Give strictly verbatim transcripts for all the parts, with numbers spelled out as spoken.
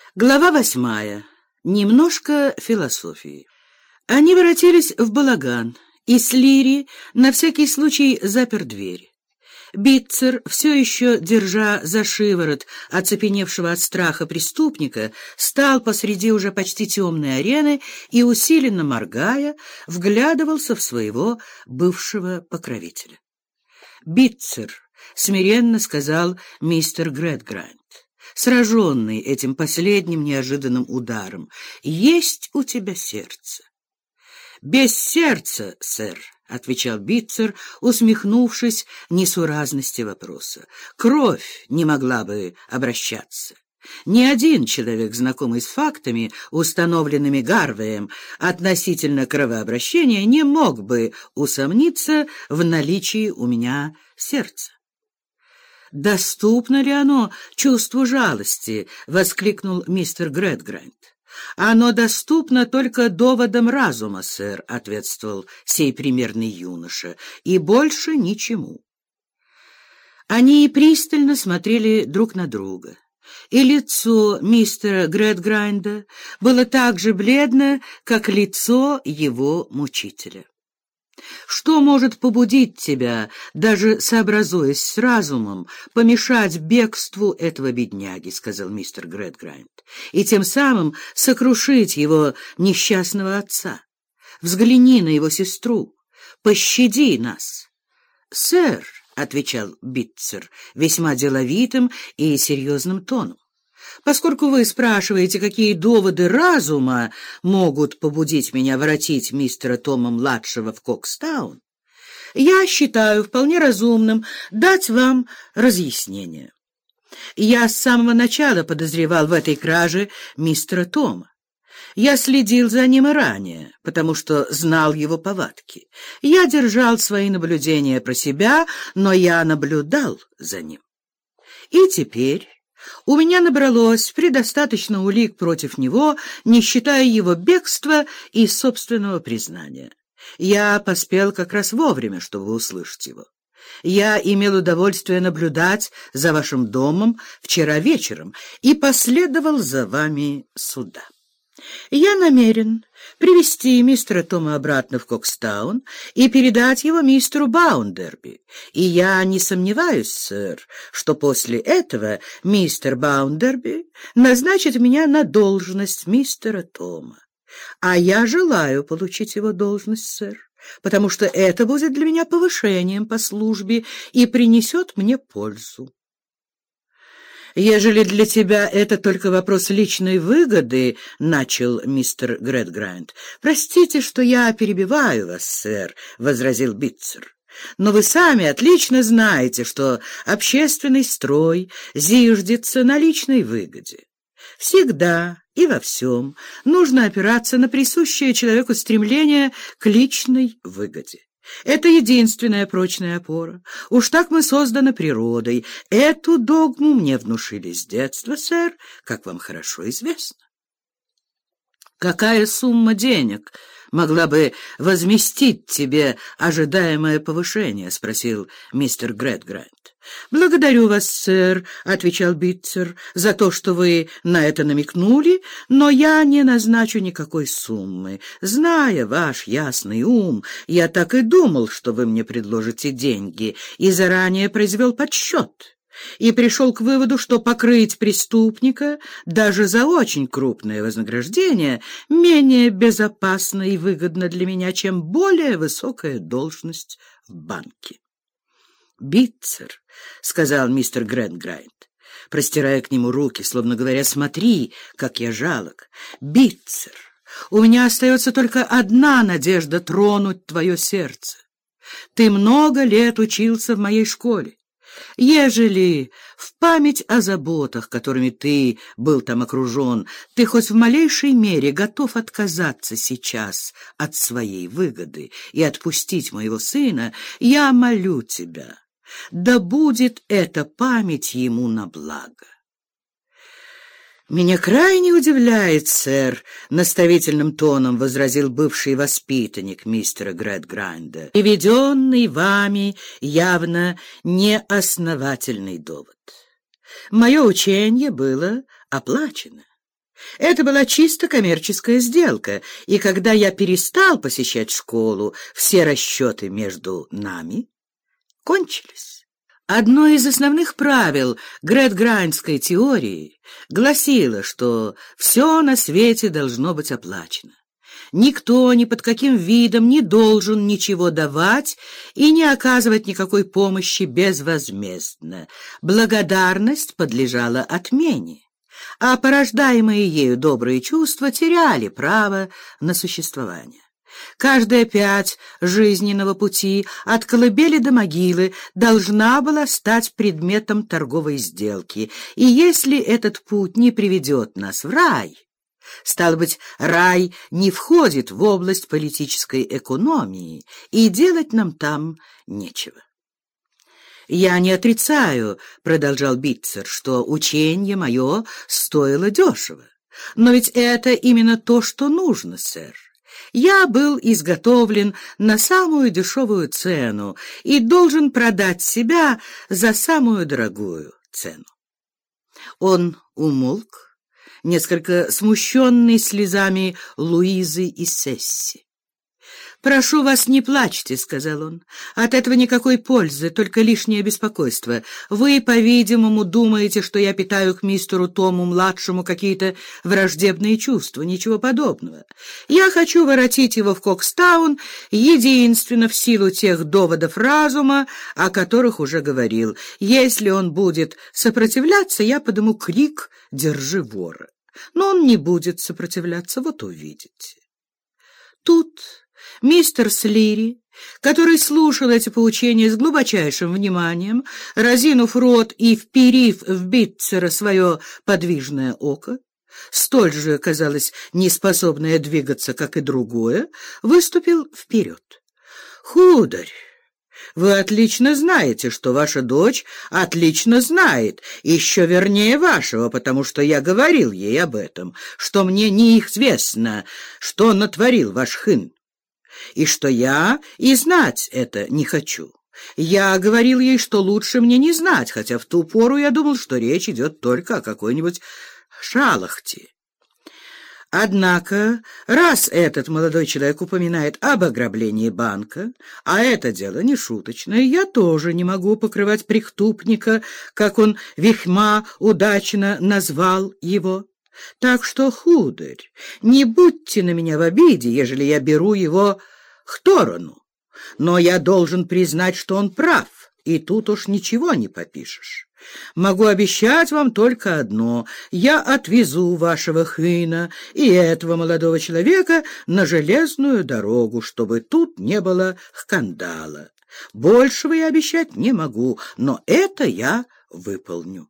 Глава восьмая. Немножко философии. Они воротились в балаган, и Слири на всякий случай запер дверь. Битцер, все еще держа за шиворот оцепеневшего от страха преступника, стал посреди уже почти темной арены и, усиленно моргая, вглядывался в своего бывшего покровителя. «Битцер», — смиренно сказал мистер Грэдграйнд, сраженный этим последним неожиданным ударом, — «есть у тебя сердце?» «Без сердца, сэр», — отвечал Битцер, усмехнувшись несуразности вопроса. «Кровь не могла бы обращаться. Ни один человек, знакомый с фактами, установленными Гарвеем относительно кровообращения, не мог бы усомниться в наличии у меня сердца». «Доступно ли оно чувству жалости?» — воскликнул мистер Грэдграйнд. «Оно доступно только доводам разума, сэр», — ответствовал сей примерный юноша, — «и больше ничему». Они пристально смотрели друг на друга, и лицо мистера Грэдграйнда было так же бледно, как лицо его мучителя. «Что может побудить тебя, даже сообразуясь с разумом, помешать бегству этого бедняги?» — сказал мистер Грэдграйнд, — «и тем самым сокрушить его несчастного отца? Взгляни на его сестру, пощади нас». «Сэр», — отвечал Битцер весьма деловитым и серьезным тоном, — «поскольку вы спрашиваете, какие доводы разума могут побудить меня воротить мистера Тома-младшего в Кокстаун, я считаю вполне разумным дать вам разъяснение. Я с самого начала подозревал в этой краже мистера Тома. Я следил за ним и ранее, потому что знал его повадки. Я держал свои наблюдения про себя, но я наблюдал за ним. И теперь у меня набралось предостаточно улик против него, не считая его бегства и собственного признания. Я поспел как раз вовремя, чтобы услышать его. Я имел удовольствие наблюдать за вашим домом вчера вечером и последовал за вами сюда. Я намерен привести мистера Тома обратно в Кокстаун и передать его мистеру Баундерби, и я не сомневаюсь, сэр, что после этого мистер Баундерби назначит меня на должность мистера Тома. А я желаю получить его должность, сэр, потому что это будет для меня повышением по службе и принесет мне пользу. «Ежели для тебя это только вопрос личной выгоды, — начал мистер Грэдграйнд. — Простите, что я перебиваю вас, сэр, — возразил Битцер. — Но вы сами отлично знаете, что общественный строй зиждется на личной выгоде. Всегда и во всем нужно опираться на присущее человеку стремление к личной выгоде. Это единственная прочная опора. Уж так мы созданы природой. Эту догму мне внушили с детства, сэр, как вам хорошо известно. Какая сумма денег могла бы возместить тебе ожидаемое повышение? — спросил мистер Грэдграйнд. — Благодарю вас, сэр, — отвечал Битцер, — за то, что вы на это намекнули, но я не назначу никакой суммы. Зная ваш ясный ум, я так и думал, что вы мне предложите деньги, и заранее произвел подсчет, и пришел к выводу, что покрыть преступника даже за очень крупное вознаграждение менее безопасно и выгодно для меня, чем более высокая должность в банке. «Битцер», — сказал мистер Грэдграйнд, простирая к нему руки, словно говоря, «смотри, как я жалок. Битцер, у меня остается только одна надежда тронуть твое сердце. Ты много лет учился в моей школе. Ежели в память о заботах, которыми ты был там окружен, ты хоть в малейшей мере готов отказаться сейчас от своей выгоды и отпустить моего сына, я молю тебя, да будет эта память ему на благо». «Меня крайне удивляет, сэр, — наставительным тоном возразил бывший воспитанник мистера Грэдграйнда, — приведенный вами явно неосновательный довод. Мое учение было оплачено. Это была чисто коммерческая сделка, и когда я перестал посещать школу, все расчеты между нами кончились. Одно из основных правил Грэдграйндской теории гласило, что все на свете должно быть оплачено. Никто ни под каким видом не должен ничего давать и не оказывать никакой помощи безвозмездно. Благодарность подлежала отмене, а порождаемые ею добрые чувства теряли право на существование. Каждая пять жизненного пути от колыбели до могилы должна была стать предметом торговой сделки, и если этот путь не приведет нас в рай, стало быть, рай не входит в область политической экономии, и делать нам там нечего. «Я не отрицаю, — продолжал Bitzer, — что учение мое стоило дешево. Но ведь это именно то, что нужно, сэр. Я был изготовлен на самую дешевую цену и должен продать себя за самую дорогую цену». Он умолк, несколько смущенный слезами Луизы и Сесси. «Прошу вас, не плачьте, — сказал он. — От этого никакой пользы, только лишнее беспокойство. Вы, по-видимому, думаете, что я питаю к мистеру Тому-младшему какие-то враждебные чувства. Ничего подобного. Я хочу воротить его в Кокстаун единственно в силу тех доводов разума, о которых уже говорил. Если он будет сопротивляться, я подыму крик «Держи вора!». Но он не будет сопротивляться, вот увидите». Тут мистер Слири, который слушал эти поучения с глубочайшим вниманием, разинув рот и вперив в Bitzer свое подвижное око, столь же, казалось, неспособное двигаться, как и другое, выступил вперед. «Хударь, вы отлично знаете, что ваша дочь отлично знает, еще вернее вашего, потому что я говорил ей об этом, что мне неизвестно, что натворил ваш хын, и что я и знать это не хочу. Я говорил ей, что лучше мне не знать, хотя в ту пору я думал, что речь идет только о какой-нибудь шалахте. Однако, раз этот молодой человек упоминает об ограблении банка, а это дело не шуточное, я тоже не могу покрывать преступника, как он весьма удачно назвал его. Так что, хударь, не будьте на меня в обиде, ежели я беру его к торону, но я должен признать, что он прав, и тут уж ничего не попишешь. Могу обещать вам только одно: я отвезу вашего хына и этого молодого человека на железную дорогу, чтобы тут не было скандала. Большего я обещать не могу, но это я выполню».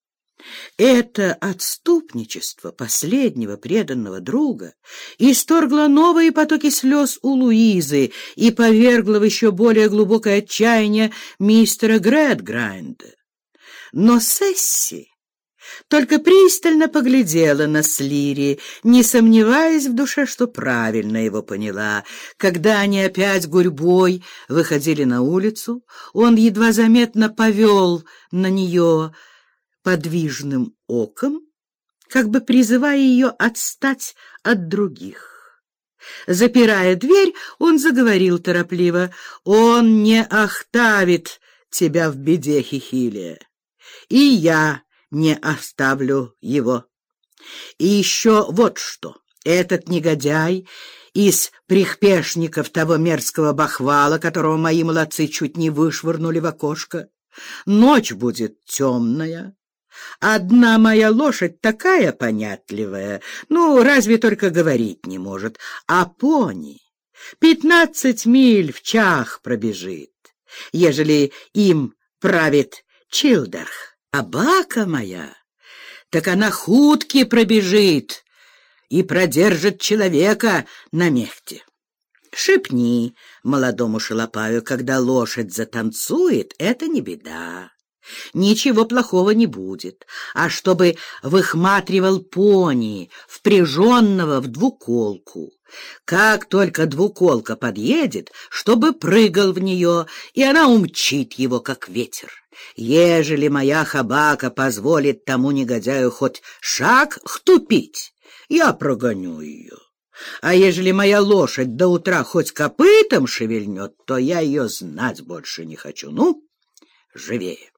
Это отступничество последнего преданного друга исторгло новые потоки слез у Луизы и повергло в еще более глубокое отчаяние мистера Грэдграйнда. Но Сесси только пристально поглядела на Слири, не сомневаясь в душе, что правильно его поняла. Когда они опять гурьбой выходили на улицу, он едва заметно повел на нее подвижным оком, как бы призывая ее отстать от других. Запирая дверь, он заговорил торопливо: «Он не оставит тебя в беде, Хихилия, и я не оставлю его. И еще вот что. Этот негодяй из прихпешников того мерзкого бахвала, которого мои молодцы чуть не вышвырнули в окошко, ночь будет темная. Одна моя лошадь такая понятливая, ну, разве только говорить не может, а пони пятнадцать миль в час пробежит, ежели им правит Чилдерх. Собака моя, так она хутки пробежит и продержит человека на месте. Шепни молодому шалопаю, когда лошадь затанцует, это не беда. Ничего плохого не будет. А чтобы выхматривал пони, впряженного в двуколку. Как только двуколка подъедет, чтобы прыгал в нее, и она умчит его, как ветер. Ежели моя хабака позволит тому негодяю хоть шаг ступить, я прогоню ее. А ежели моя лошадь до утра хоть копытом шевельнет, то я ее знать больше не хочу. Ну, живее.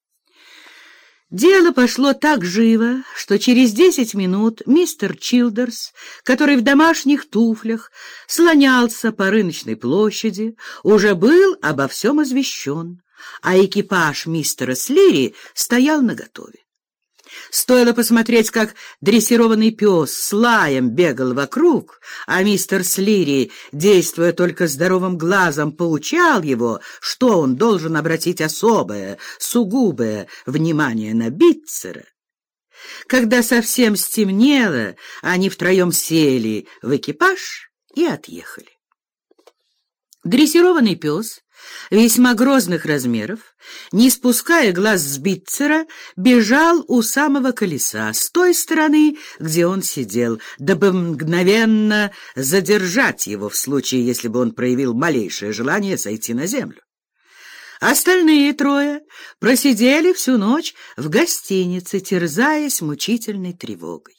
Дело пошло так живо, что через десять минут мистер Чилдерс, который в домашних туфлях слонялся по рыночной площади, уже был обо всем извещен, а экипаж мистера Слири стоял наготове. Стоило посмотреть, как дрессированный пес с лаем бегал вокруг, а мистер Слири, действуя только здоровым глазом, поучал его, что он должен обратить особое, сугубое внимание на Битцера. Когда совсем стемнело, они втроем сели в экипаж и отъехали. Дрессированный пес весьма грозных размеров, не спуская глаз с Битцера, бежал у самого колеса, с той стороны, где он сидел, дабы мгновенно задержать его в случае, если бы он проявил малейшее желание сойти на землю. Остальные трое просидели всю ночь в гостинице, терзаясь мучительной тревогой.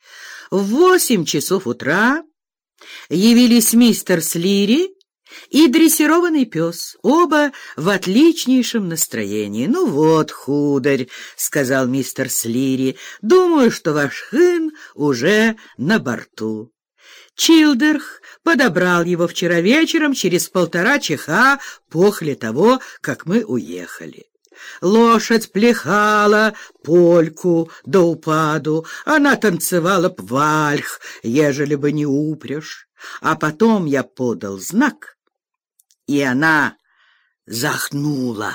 В восемь часов утра явились мистер Слири и дрессированный пес, оба в отличнейшем настроении. «Ну вот, хударь», — сказал мистер Слири, — «думаю, что ваш хын уже на борту». Чилдерх подобрал его вчера вечером через полтора часа после того, как мы уехали. Лошадь пляхала польку до упаду, она танцевала б вальх, ежели бы не упряжь. А потом я подал знак, и она захнула.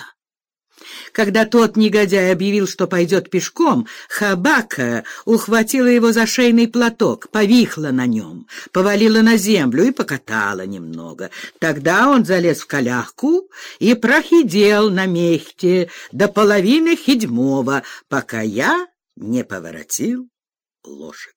Когда тот негодяй объявил, что пойдет пешком, Хабака ухватила его за шейный платок, повихла на нем, повалила на землю и покатала немного. Тогда он залез в коляску и прохидел на мехте до половины седьмого, пока я не поворотил лошадь.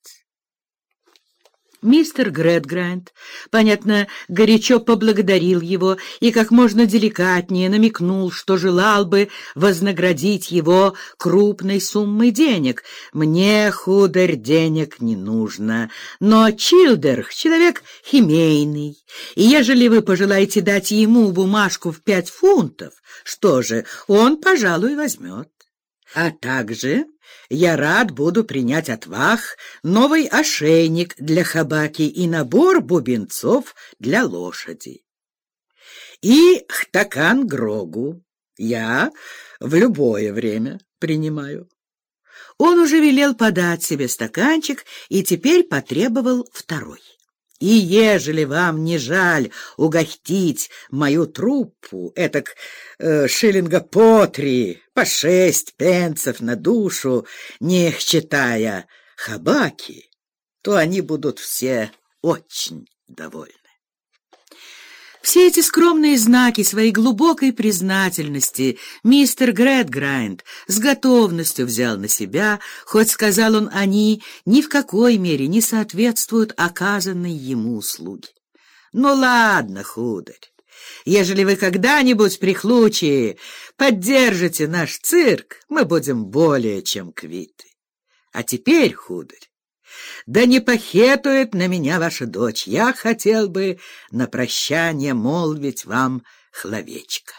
Мистер Грэдграйнд, понятно, горячо поблагодарил его и как можно деликатнее намекнул, что желал бы вознаградить его крупной суммой денег. «Мне, хударь, денег не нужно, но Чилдерх — человек химейный, и ежели вы пожелаете дать ему бумажку в пять фунтов, что же, он, пожалуй, возьмет. А также я рад буду принять от вас новый ошейник для Хабаки и набор бубенцов для лошади. И стакан грогу я в любое время принимаю». Он уже велел подать себе стаканчик и теперь потребовал второй. «И ежели вам не жаль угостить мою труппу, этак э, шиллинга по три, по шесть пенсов на душу, не считая Хабаки, то они будут все очень довольны». Все эти скромные знаки своей глубокой признательности мистер Грэдграйнд с готовностью взял на себя, хоть, сказал он, они ни в какой мере не соответствуют оказанной ему услуге. «Ну ладно, хударь, ежели вы когда-нибудь при случае поддержите наш цирк, мы будем более чем квиты. А теперь, хударь, да не похетует на меня ваша дочь. Я хотел бы на прощание молвить вам словечко».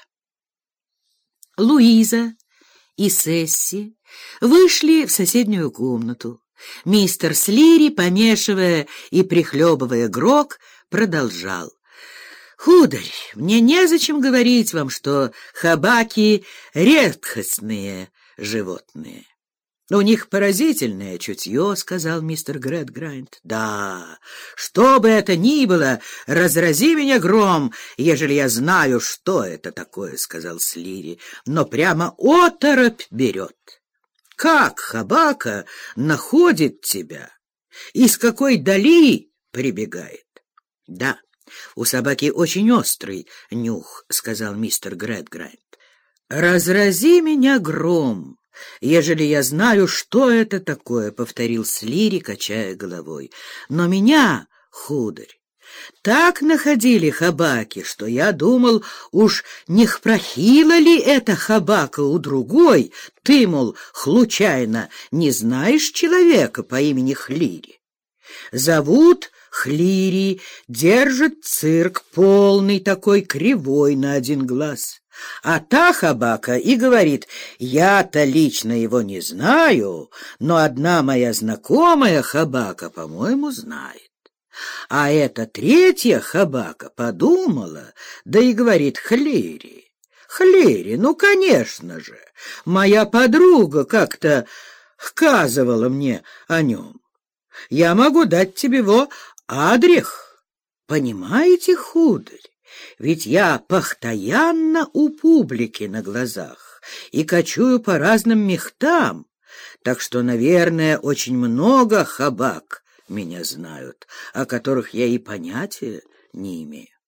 Луиза и Сесси вышли в соседнюю комнату. Мистер Слири, помешивая и прихлебывая грог, продолжал: «Хударь, мне незачем говорить вам, что Хабаки — редкостные животные. «У них поразительное чутье», — сказал мистер Грэдграйнд. «Да, что бы это ни было, разрази меня гром, ежели я знаю, что это такое», — сказал Слири, «но прямо оторопь берет. Как Хабака находит тебя? Из какой дали прибегает?» «Да, у собаки очень острый нюх», — сказал мистер Грэдграйнд. «Разрази меня гром, ежели я знаю, что это такое», — повторил Слири, качая головой. «Но меня, хударь, так находили Хабаки, что я думал, уж не хпрохила ли это Хабака у другой? Ты, мол, случайно не знаешь человека по имени Хлири? Зовут Хлири, держит цирк, полный такой, кривой на один глаз. А та Хабака и говорит: я-то лично его не знаю, но одна моя знакомая Хабака, по-моему, знает. А эта третья Хабака подумала, да и говорит: Хлири, Хлири, ну, конечно же, моя подруга как-то сказывала мне о нем. Я могу дать тебе его адрес. Понимаете, хударь? Ведь я постоянно у публики на глазах и кочую по разным мехтам, так что, наверное, очень много Хабак меня знают, о которых я и понятия не имею.